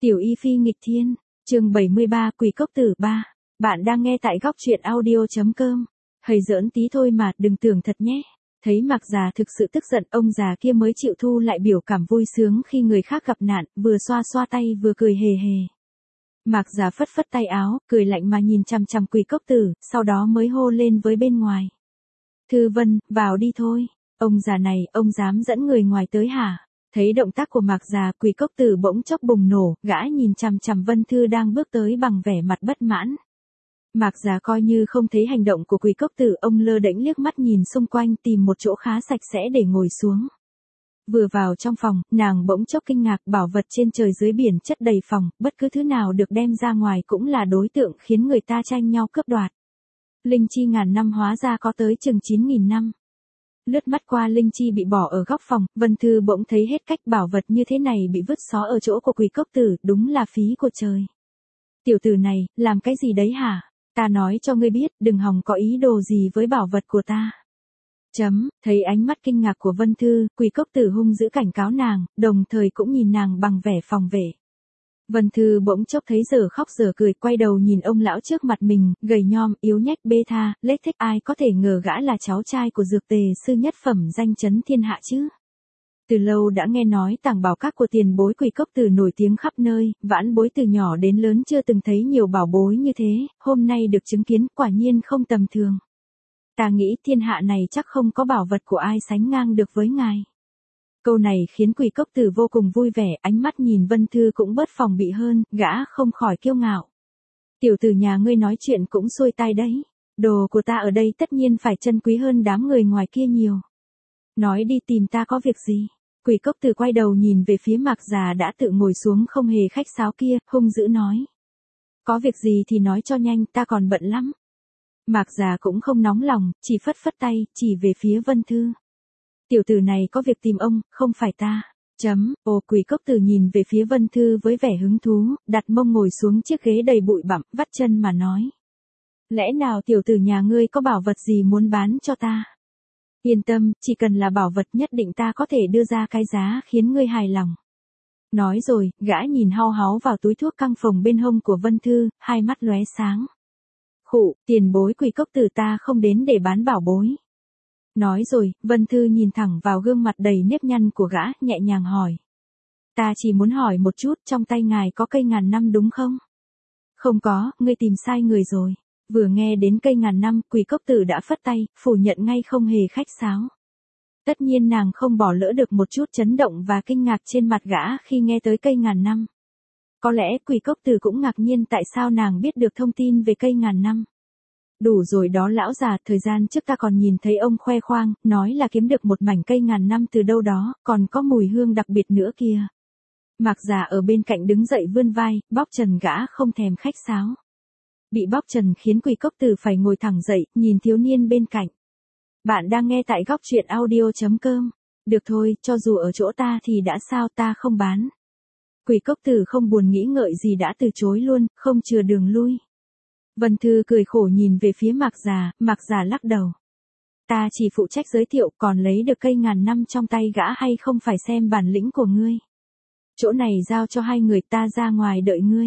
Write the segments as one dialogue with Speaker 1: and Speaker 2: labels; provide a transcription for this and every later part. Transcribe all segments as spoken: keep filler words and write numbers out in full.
Speaker 1: Tiểu Y Phi nghịch thiên, chương bảy mươi ba Quỷ Cốc Tử ba. Bạn đang nghe tại góc truyện audio.com. Hầy giỡn tí thôi mà, đừng tưởng thật nhé. Thấy Mạc già thực sự tức giận, ông già kia mới chịu thu lại biểu cảm vui sướng khi người khác gặp nạn, vừa xoa xoa tay vừa cười hề hề. Mạc già phất phất tay áo, cười lạnh mà nhìn chằm chằm Quỷ Cốc Tử, sau đó mới hô lên với bên ngoài. Thư Vân, vào đi thôi. Ông già này, ông dám dẫn người ngoài tới hả? Thấy động tác của Mạc già, Quỷ Cốc Tử bỗng chốc bùng nổ, gã nhìn chằm chằm Vân Thư đang bước tới bằng vẻ mặt bất mãn. Mạc già coi như không thấy hành động của Quỷ Cốc Tử, ông lơ đễnh liếc mắt nhìn xung quanh tìm một chỗ khá sạch sẽ để ngồi xuống. Vừa vào trong phòng, nàng bỗng chốc kinh ngạc, bảo vật trên trời dưới biển chất đầy phòng, bất cứ thứ nào được đem ra ngoài cũng là đối tượng khiến người ta tranh nhau cướp đoạt. Linh chi ngàn năm hóa ra có tới chừng chín nghìn năm. Lướt mắt qua linh chi bị bỏ ở góc phòng, Vân Thư bỗng thấy hết cách, bảo vật như thế này bị vứt xó ở chỗ của Quỷ Cốc Tử, đúng là phí của trời. Tiểu tử này, làm cái gì đấy hả? Ta nói cho ngươi biết, đừng hòng có ý đồ gì với bảo vật của ta. Chấm, thấy ánh mắt kinh ngạc của Vân Thư, Quỷ Cốc Tử hung dữ cảnh cáo nàng, đồng thời cũng nhìn nàng bằng vẻ phòng vệ. Vân Thư bỗng chốc thấy dở khóc dở cười, quay đầu nhìn ông lão trước mặt mình, gầy nhom, yếu nhách, bê tha, lết thích, ai có thể ngờ gã là cháu trai của dược tề sư nhất phẩm danh chấn thiên hạ chứ. Từ lâu đã nghe nói tàng bảo các của tiền bối Quỷ Cốc Tử nổi tiếng khắp nơi, vãn bối từ nhỏ đến lớn chưa từng thấy nhiều bảo bối như thế, hôm nay được chứng kiến quả nhiên không tầm thường. Ta nghĩ thiên hạ này chắc không có bảo vật của ai sánh ngang được với ngài. Câu này khiến Quỷ Cốc Tử vô cùng vui vẻ, ánh mắt nhìn Vân Thư cũng bớt phòng bị hơn, gã không khỏi kiêu ngạo. Tiểu tử nhà ngươi nói chuyện cũng xuôi tai đấy, đồ của ta ở đây tất nhiên phải trân quý hơn đám người ngoài kia nhiều. Nói đi, tìm ta có việc gì? Quỷ Cốc Tử quay đầu nhìn về phía Mạc già đã tự ngồi xuống không hề khách sáo kia, hung dữ nói. Có việc gì thì nói cho nhanh, ta còn bận lắm. Mạc già cũng không nóng lòng, chỉ phất phất tay, chỉ về phía Vân Thư. Tiểu tử này có việc tìm ông, không phải ta. Chấm, ồ. Quỷ Cốc Tử nhìn về phía Vân Thư với vẻ hứng thú, đặt mông ngồi xuống chiếc ghế đầy bụi bặm, vắt chân mà nói. Lẽ nào tiểu tử nhà ngươi có bảo vật gì muốn bán cho ta? Yên tâm, chỉ cần là bảo vật nhất định ta có thể đưa ra cái giá khiến ngươi hài lòng. Nói rồi, gã nhìn hau háu vào túi thuốc căng phồng bên hông của Vân Thư, hai mắt lóe sáng. Khụ, tiền bối Quỷ Cốc Tử, ta không đến để bán bảo bối. Nói rồi, Vân Thư nhìn thẳng vào gương mặt đầy nếp nhăn của gã, nhẹ nhàng hỏi. Ta chỉ muốn hỏi một chút, trong tay ngài có cây ngàn năm đúng không? Không có, ngươi tìm sai người rồi. Vừa nghe đến cây ngàn năm, Quỷ Cốc Tử đã phất tay, phủ nhận ngay không hề khách sáo. Tất nhiên nàng không bỏ lỡ được một chút chấn động và kinh ngạc trên mặt gã khi nghe tới cây ngàn năm. Có lẽ Quỷ Cốc Tử cũng ngạc nhiên tại sao nàng biết được thông tin về cây ngàn năm. Đủ rồi đó lão già, thời gian trước ta còn nhìn thấy ông khoe khoang, nói là kiếm được một mảnh cây ngàn năm từ đâu đó, còn có mùi hương đặc biệt nữa kìa. Mạc già ở bên cạnh đứng dậy vươn vai, bóc trần gã không thèm khách sáo. Bị bóc trần khiến Quỷ Cốc Tử phải ngồi thẳng dậy, nhìn thiếu niên bên cạnh. Bạn đang nghe tại góc truyện audio.com. Được thôi, cho dù ở chỗ ta thì đã sao, ta không bán. Quỷ Cốc Tử không buồn nghĩ ngợi gì đã từ chối luôn, không chừa đường lui. Vân Thư cười khổ nhìn về phía Mạc già, Mạc già lắc đầu. Ta chỉ phụ trách giới thiệu, còn lấy được cây ngàn năm trong tay gã hay không phải xem bản lĩnh của ngươi. Chỗ này giao cho hai người, ta ra ngoài đợi ngươi.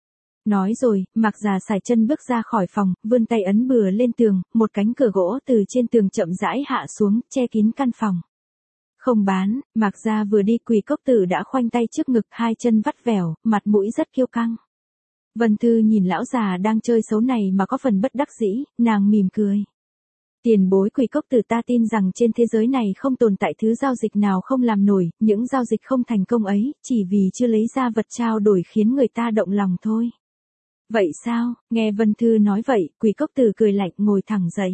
Speaker 1: Nói rồi, Mạc già sải chân bước ra khỏi phòng, vươn tay ấn bừa lên tường, một cánh cửa gỗ từ trên tường chậm rãi hạ xuống, che kín căn phòng. Không bán, Mạc già vừa đi, Quỷ Cốc Tử đã khoanh tay trước ngực, hai chân vắt vẻo, mặt mũi rất kiêu căng. Vân Thư nhìn lão già đang chơi xấu này mà có phần bất đắc dĩ, nàng mỉm cười. Tiền bối Quỷ Cốc Tử, ta tin rằng trên thế giới này không tồn tại thứ giao dịch nào không làm nổi, những giao dịch không thành công ấy, chỉ vì chưa lấy ra vật trao đổi khiến người ta động lòng thôi. Vậy sao? Nghe Vân Thư nói vậy, Quỷ Cốc Tử cười lạnh, ngồi thẳng dậy.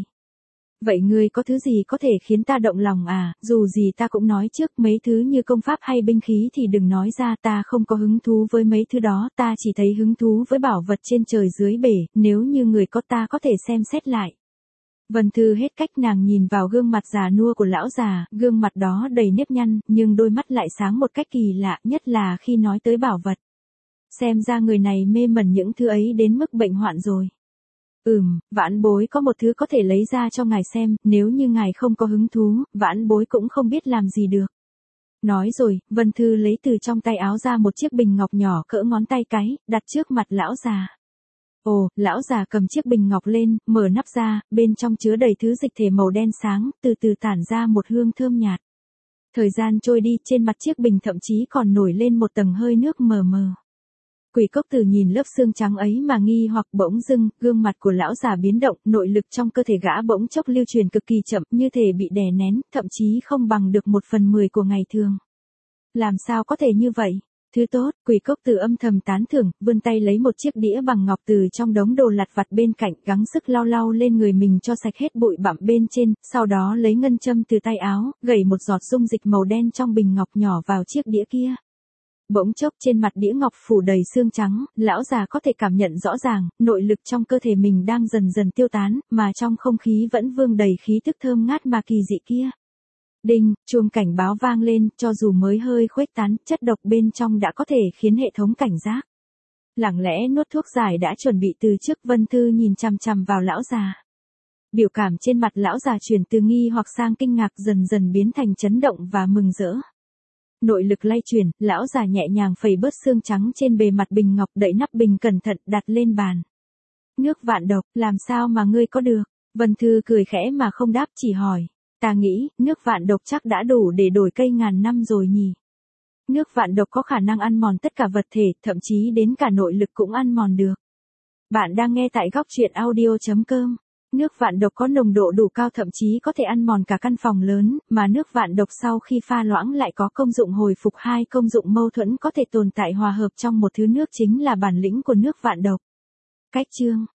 Speaker 1: Vậy ngươi có thứ gì có thể khiến ta động lòng à? Dù gì ta cũng nói trước, mấy thứ như công pháp hay binh khí thì đừng nói ra, ta không có hứng thú với mấy thứ đó, ta chỉ thấy hứng thú với bảo vật trên trời dưới bể, nếu như người có ta có thể xem xét lại. Vân Thư hết cách, nàng nhìn vào gương mặt già nua của lão già, gương mặt đó đầy nếp nhăn, nhưng đôi mắt lại sáng một cách kỳ lạ, nhất là khi nói tới bảo vật. Xem ra người này mê mẩn những thứ ấy đến mức bệnh hoạn rồi. Ừm, vãn bối có một thứ có thể lấy ra cho ngài xem, nếu như ngài không có hứng thú, vãn bối cũng không biết làm gì được. Nói rồi, Vân Thư lấy từ trong tay áo ra một chiếc bình ngọc nhỏ cỡ ngón tay cái, đặt trước mặt lão già. Ồ, lão già cầm chiếc bình ngọc lên, mở nắp ra, bên trong chứa đầy thứ dịch thể màu đen sáng, từ từ tản ra một hương thơm nhạt. Thời gian trôi đi, trên mặt chiếc bình thậm chí còn nổi lên một tầng hơi nước mờ mờ. Quỷ cốc tử nhìn lớp xương trắng ấy mà nghi hoặc, bỗng dưng, gương mặt của lão già biến động, nội lực trong cơ thể gã bỗng chốc lưu truyền cực kỳ chậm, như thể bị đè nén, thậm chí không bằng được một phần mười của ngày thường. Làm sao có thể như vậy? Thứ tốt, quỷ cốc tử âm thầm tán thưởng, vươn tay lấy một chiếc đĩa bằng ngọc từ trong đống đồ lặt vặt bên cạnh, gắng sức lau lau lên người mình cho sạch hết bụi bặm bên trên, sau đó lấy ngân châm từ tay áo, gẩy một giọt dung dịch màu đen trong bình ngọc nhỏ vào chiếc đĩa kia. Bỗng chốc trên mặt đĩa ngọc phủ đầy xương trắng, lão già có thể cảm nhận rõ ràng, nội lực trong cơ thể mình đang dần dần tiêu tán, mà trong không khí vẫn vương đầy khí tức thơm ngát mà kỳ dị kia. Đinh, chuông cảnh báo vang lên, cho dù mới hơi khuếch tán, chất độc bên trong đã có thể khiến hệ thống cảnh giác. Lặng lẽ nuốt thuốc giải đã chuẩn bị từ trước, Vân Thư nhìn chằm chằm vào lão già. Biểu cảm trên mặt lão già chuyển từ nghi hoặc sang kinh ngạc, dần dần biến thành chấn động và mừng rỡ. Nội lực lay chuyển, lão già nhẹ nhàng phẩy bớt xương trắng trên bề mặt bình ngọc, đậy nắp bình cẩn thận đặt lên bàn. Nước vạn độc, làm sao mà ngươi có được? Vân Thư cười khẽ mà không đáp, chỉ hỏi. Ta nghĩ, nước vạn độc chắc đã đủ để đổi cây ngàn năm rồi nhỉ. Nước vạn độc có khả năng ăn mòn tất cả vật thể, thậm chí đến cả nội lực cũng ăn mòn được. Bạn đang nghe tại góc truyện audio chấm com. Nước vạn độc có nồng độ đủ cao, thậm chí có thể ăn mòn cả căn phòng lớn, mà nước vạn độc sau khi pha loãng lại có công dụng hồi phục. Hai công dụng mâu thuẫn có thể tồn tại hòa hợp trong một thứ nước chính là bản lĩnh của nước vạn độc. Cách chương